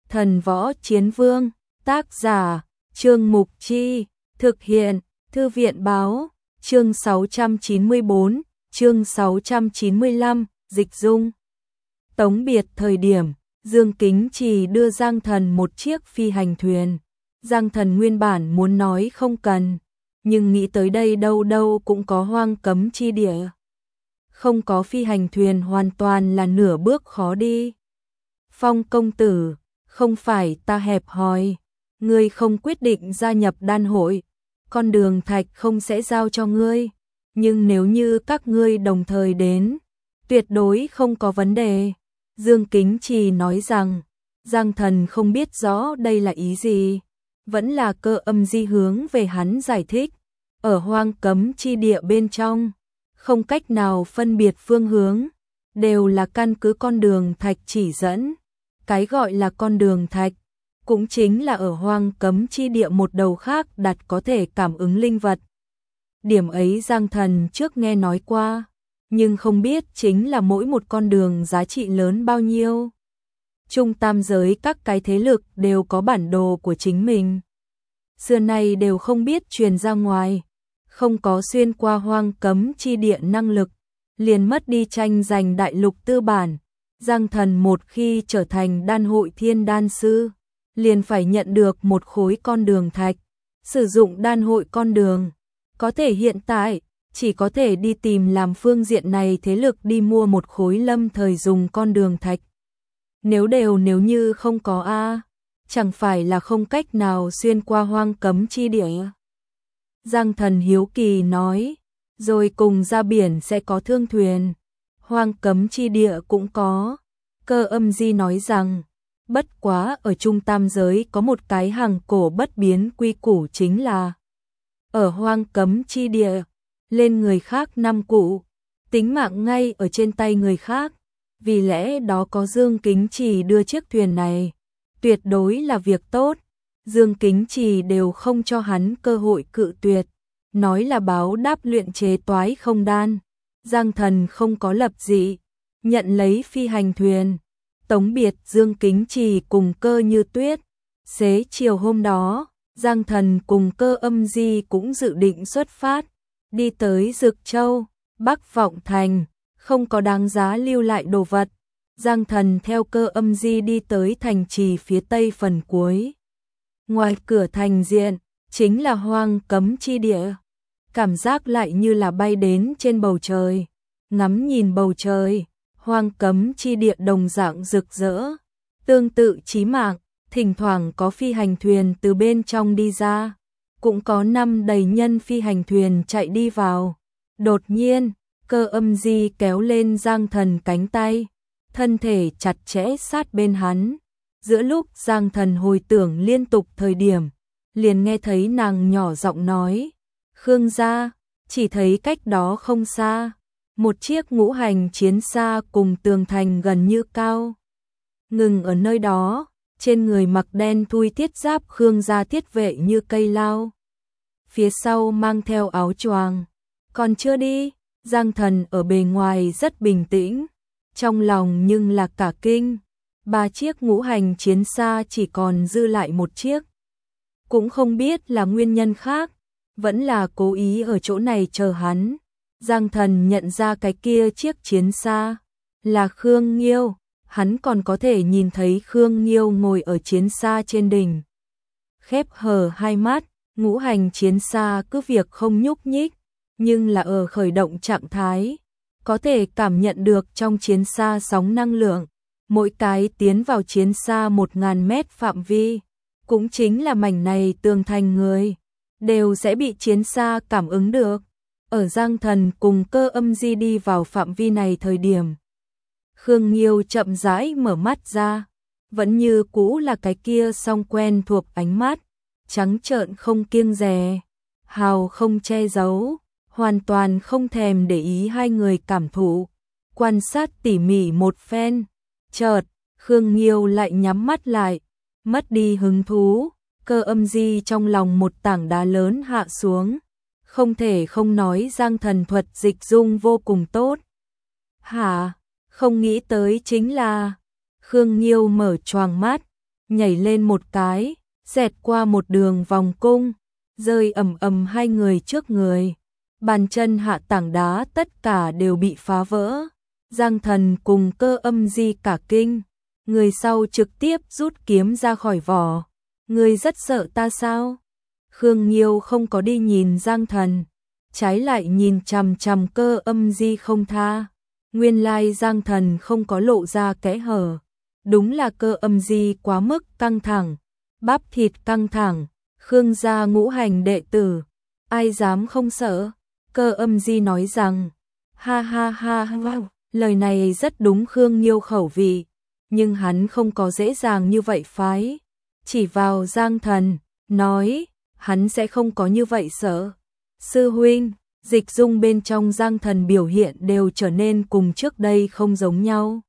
Thần Võ Chiến Vương, tác giả, Trương Mục Chi, thực hiện, Thư viện Báo, chương 694, chương 695, dịch dung. Tống biệt thời điểm, Dương Kính Trì đưa Giang Thần một chiếc phi hành thuyền. Giang Thần nguyên bản muốn nói không cần, nhưng nghĩ tới đây đâu đâu cũng có hoang cấm chi địa. Không có phi hành thuyền hoàn toàn là nửa bước khó đi. Phong công tử, không phải ta hẹp hòi, ngươi không quyết định gia nhập đan hội, con đường thạch không sẽ giao cho ngươi, nhưng nếu như các ngươi đồng thời đến, tuyệt đối không có vấn đề. Dương Kính Trì nói rằng, Giang Thần không biết rõ đây là ý gì, vẫn là Cơ Âm Di hướng về hắn giải thích, ở hoang cấm chi địa bên trong, không cách nào phân biệt phương hướng, đều là căn cứ con đường thạch chỉ dẫn. Cái gọi là con đường thạch, cũng chính là ở hoang cấm chi địa một đầu khác đặt có thể cảm ứng linh vật. Điểm ấy Giang Thần trước nghe nói qua, nhưng không biết chính là mỗi một con đường giá trị lớn bao nhiêu. Trung tam giới các cái thế lực đều có bản đồ của chính mình. Xưa nay đều không biết truyền ra ngoài, không có xuyên qua hoang cấm chi địa năng lực, liền mất đi tranh giành đại lục tư bản. Giang Thần một khi trở thành đan hội thiên đan sư, liền phải nhận được một khối con đường thạch, sử dụng đan hội con đường. Có thể hiện tại, chỉ có thể đi tìm làm phương diện này thế lực đi mua một khối lâm thời dùng con đường thạch. Nếu như không có chẳng phải là không cách nào xuyên qua hoang cấm chi địa. Giang Thần hiếu kỳ nói, rồi cùng ra biển sẽ có thương thuyền. Hoang cấm chi địa cũng có. Cơ Âm Di nói rằng, bất quá ở trung tam giới có một cái hàng cổ bất biến quy củ, chính là ở hoang cấm chi địa, lên người khác năm cụ, tính mạng ngay ở trên tay người khác. Vì lẽ đó có Dương Kính Trì đưa chiếc thuyền này, tuyệt đối là việc tốt. Dương Kính Trì đều không cho hắn cơ hội cự tuyệt, nói là báo đáp luyện chế toái không đan. Giang Thần không có lập dị, nhận lấy phi hành thuyền, tống biệt Dương Kính Trì cùng Cơ Như Tuyết. Xế chiều hôm đó, Giang Thần cùng Cơ Âm Di cũng dự định xuất phát, đi tới Dực Châu, Bắc Vọng Thành, không có đáng giá lưu lại đồ vật. Giang Thần theo Cơ Âm Di đi tới thành trì phía tây phần cuối. Ngoài cửa thành diện, chính là hoang cấm chi địa. Cảm giác lại như là bay đến trên bầu trời, ngắm nhìn bầu trời, hoang cấm chi địa đồng dạng rực rỡ, tương tự chí mạng, thỉnh thoảng có phi hành thuyền từ bên trong đi ra, cũng có 5 đầy nhân phi hành thuyền chạy đi vào. Đột nhiên, Cơ Âm Di kéo lên Giang Thần cánh tay, thân thể chặt chẽ sát bên hắn. Giữa lúc Giang Thần hồi tưởng liên tục thời điểm, liền nghe thấy nàng nhỏ giọng nói, Khương gia. Chỉ thấy cách đó không xa, một chiếc ngũ hành chiến xa cùng tường thành gần như cao ngừng ở nơi đó, trên người mặc đen thui thiết giáp Khương gia thiết vệ như cây lao, phía sau mang theo áo choàng. Còn chưa đi. Giang Thần ở bề ngoài rất bình tĩnh, trong lòng nhưng là cả kinh. 3 chiếc ngũ hành chiến xa chỉ còn dư lại một chiếc, cũng không biết là nguyên nhân khác, vẫn là cố ý ở chỗ này chờ hắn. Giang Thần nhận ra cái kia chiếc chiến xa là Khương Nghiêu, hắn còn có thể nhìn thấy Khương Nghiêu ngồi ở chiến xa trên đỉnh, khép hờ hai mắt. Ngũ hành chiến xa cứ việc không nhúc nhích, nhưng là ở khởi động trạng thái, có thể cảm nhận được trong chiến xa sóng năng lượng. Mỗi cái tiến vào chiến xa 1000 mét phạm vi, cũng chính là mảnh này tường thành người, đều sẽ bị chiến xa cảm ứng được. Ở Giang Thần cùng Cơ Âm Di đi vào phạm vi này thời điểm, Khương Nghiêu chậm rãi mở mắt ra, vẫn như cũ là cái kia song quen thuộc ánh mắt, trắng trợn không kiêng dè, hào không che giấu, hoàn toàn không thèm để ý hai người cảm thụ, quan sát tỉ mỉ một phen. Chợt, Khương Nghiêu lại nhắm mắt lại, mất đi hứng thú. Cơ Âm Di trong lòng một tảng đá lớn hạ xuống, không thể không nói Giang Thần thuật dịch dung vô cùng tốt. Hả? Không nghĩ tới chính là Khương Nghiêu mở choàng mắt, nhảy lên một cái, xẹt qua một đường vòng cung, rơi ầm ầm hai người trước người. Bàn chân hạ tảng đá tất cả đều bị phá vỡ. Giang Thần cùng Cơ Âm Di cả kinh, người sau trực tiếp rút kiếm ra khỏi vỏ. Ngươi rất sợ ta sao? Khương Nghiêu không có đi nhìn Giang Thần, trái lại nhìn chằm chằm Cơ Âm Di không tha. Nguyên lai Giang Thần không có lộ ra kẽ hở, đúng là Cơ Âm Di quá mức căng thẳng, bắp thịt căng thẳng. Khương gia ngũ hành đệ tử, ai dám không sợ? Cơ Âm Di nói rằng, ha ha ha, wow. Lời này rất đúng Khương Nghiêu khẩu vị, nhưng hắn không có dễ dàng như vậy phái. Chỉ vào Giang Thần, nói, hắn sẽ không có như vậy sợ. Sư huynh, Dịch Dung bên trong Giang Thần biểu hiện đều trở nên cùng trước đây không giống nhau.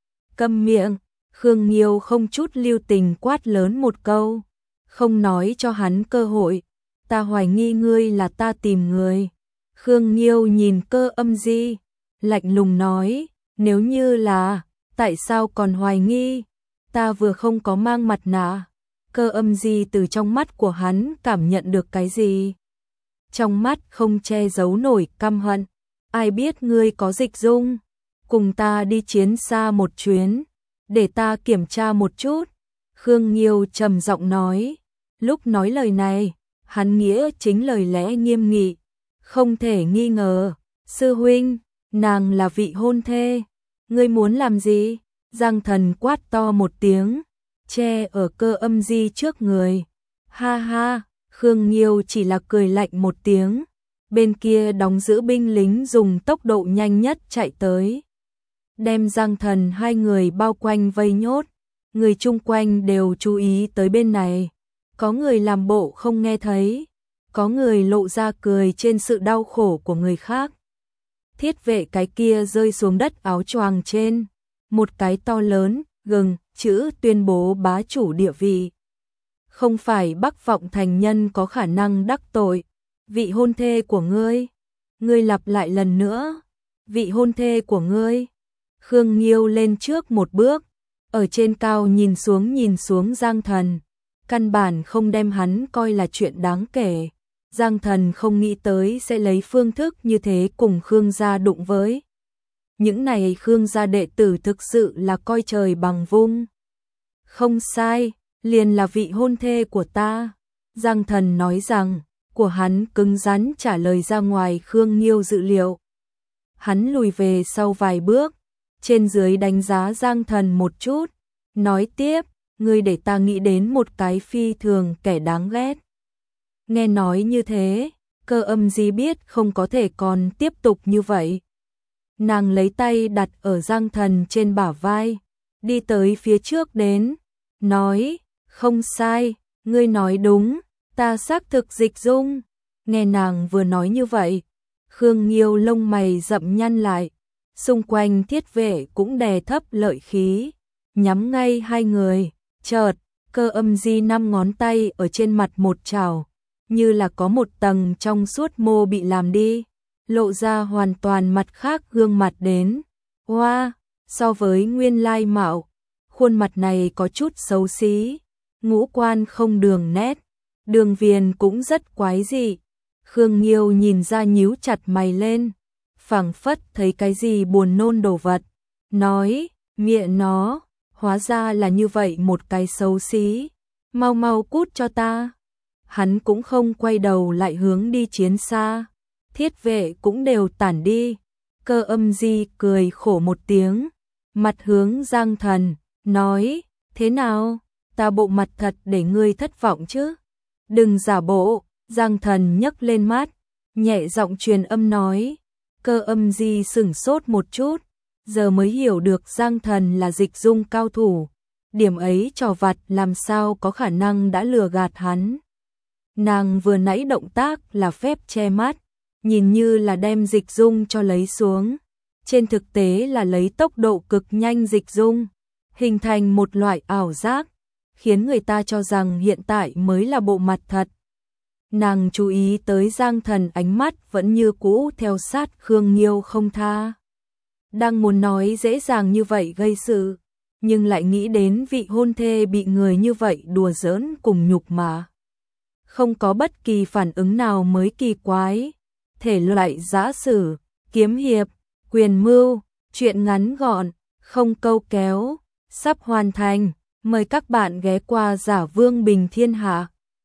Câm miệng, Khương Nghiêu không chút lưu tình quát lớn một câu, không nói cho hắn cơ hội. Ta hoài nghi ngươi là ta tìm người. Khương Nghiêu nhìn Cơ Âm Di, lạnh lùng nói, nếu như là, tại sao còn hoài nghi? Ta vừa không có mang mặt nạ. Cơ Âm Di từ trong mắt của hắn cảm nhận được cái gì? Trong mắt không che giấu nổi căm hận. Ai biết ngươi có Dịch Dung? Cùng ta đi chiến xa một chuyến, để ta kiểm tra một chút. Khương Nghiêu trầm giọng nói. Lúc nói lời này, hắn nghĩa chính lời lẽ nghiêm nghị, không thể nghi ngờ. Sư huynh, nàng là vị hôn thê, ngươi muốn làm gì? Giang Thần quát to một tiếng, che ở Cơ Âm Di trước người. Ha ha, Khương Nghiêu chỉ là cười lạnh một tiếng. Bên kia đóng giữ binh lính dùng tốc độ nhanh nhất chạy tới, đem Giang Thần hai người bao quanh vây nhốt. Người chung quanh đều chú ý tới bên này, có người làm bộ không nghe thấy, có người lộ ra cười trên sự đau khổ của người khác. Thiết vệ cái kia rơi xuống đất áo choàng trên, một cái to lớn, gừng, chữ tuyên bố bá chủ địa vị. Không phải Bắc Vọng thành nhân có khả năng đắc tội. Vị hôn thê của ngươi. Ngươi lặp lại lần nữa. Vị hôn thê của ngươi. Khương Nghiêu lên trước một bước, ở trên cao nhìn xuống Giang Thần, căn bản không đem hắn coi là chuyện đáng kể. Giang Thần không nghĩ tới sẽ lấy phương thức như thế cùng Khương gia đụng với. Những này Khương gia đệ tử thực sự là coi trời bằng vung. Không sai, liền là vị hôn thê của ta. Giang Thần nói rằng, của hắn cứng rắn trả lời ra ngoài Khương Nghiêu dự liệu. Hắn lùi về sau vài bước, trên dưới đánh giá Giang Thần một chút, nói tiếp, ngươi để ta nghĩ đến một cái phi thường kẻ đáng ghét. Nghe nói như thế, Cơ Âm Di biết không có thể còn tiếp tục như vậy. Nàng lấy tay đặt ở Giang Thần trên bả vai, đi tới phía trước đến, nói, không sai, ngươi nói đúng, ta xác thực Dịch Dung. Nghe nàng vừa nói như vậy, Khương Nghiêu lông mày rậm nhăn lại, xung quanh thiết vệ cũng đè thấp lợi khí, nhắm ngay hai người. Chợt, Cơ Âm Di 5 ngón tay ở trên mặt một chảo, như là có một tầng trong suốt mô bị làm đi, lộ ra hoàn toàn mặt khác gương mặt đến. Hoa, so với nguyên lai mạo, khuôn mặt này có chút xấu xí, ngũ quan không đường nét, đường viền cũng rất quái dị. Khương Nghiêu nhìn ra nhíu chặt mày lên, phảng phất thấy cái gì buồn nôn đồ vật, nói, mẹ nó, hóa ra là như vậy một cái xấu xí, mau mau cút cho ta. Hắn cũng không quay đầu lại hướng đi chiến xa, thiết vệ cũng đều tản đi. Cơ Âm Di cười khổ một tiếng, mặt hướng Giang Thần, nói, thế nào, ta bộ mặt thật để ngươi thất vọng chứ? Đừng giả bộ. Giang Thần nhấc lên mắt, nhẹ giọng truyền âm nói. Cơ Âm Di sửng sốt một chút, giờ mới hiểu được Giang Thần là Dịch Dung cao thủ. Điểm ấy trò vặt làm sao có khả năng đã lừa gạt hắn. Nàng vừa nãy động tác là phép che mắt, nhìn như là đem Dịch Dung cho lấy xuống. Trên thực tế là lấy tốc độ cực nhanh Dịch Dung, hình thành một loại ảo giác, khiến người ta cho rằng hiện tại mới là bộ mặt thật. Nàng chú ý tới Giang Thần ánh mắt vẫn như cũ theo sát Khương Nghiêu không tha. Đang muốn nói dễ dàng như vậy gây sự, nhưng lại nghĩ đến vị hôn thê bị người như vậy đùa giỡn cùng nhục mà không có bất kỳ phản ứng nào mới kỳ quái. Thể loại giã sử, kiếm hiệp, quyền mưu, truyện ngắn gọn, không câu kéo, sắp hoàn thành. Mời các bạn ghé qua Giả Vương Bình Thiên Hạ.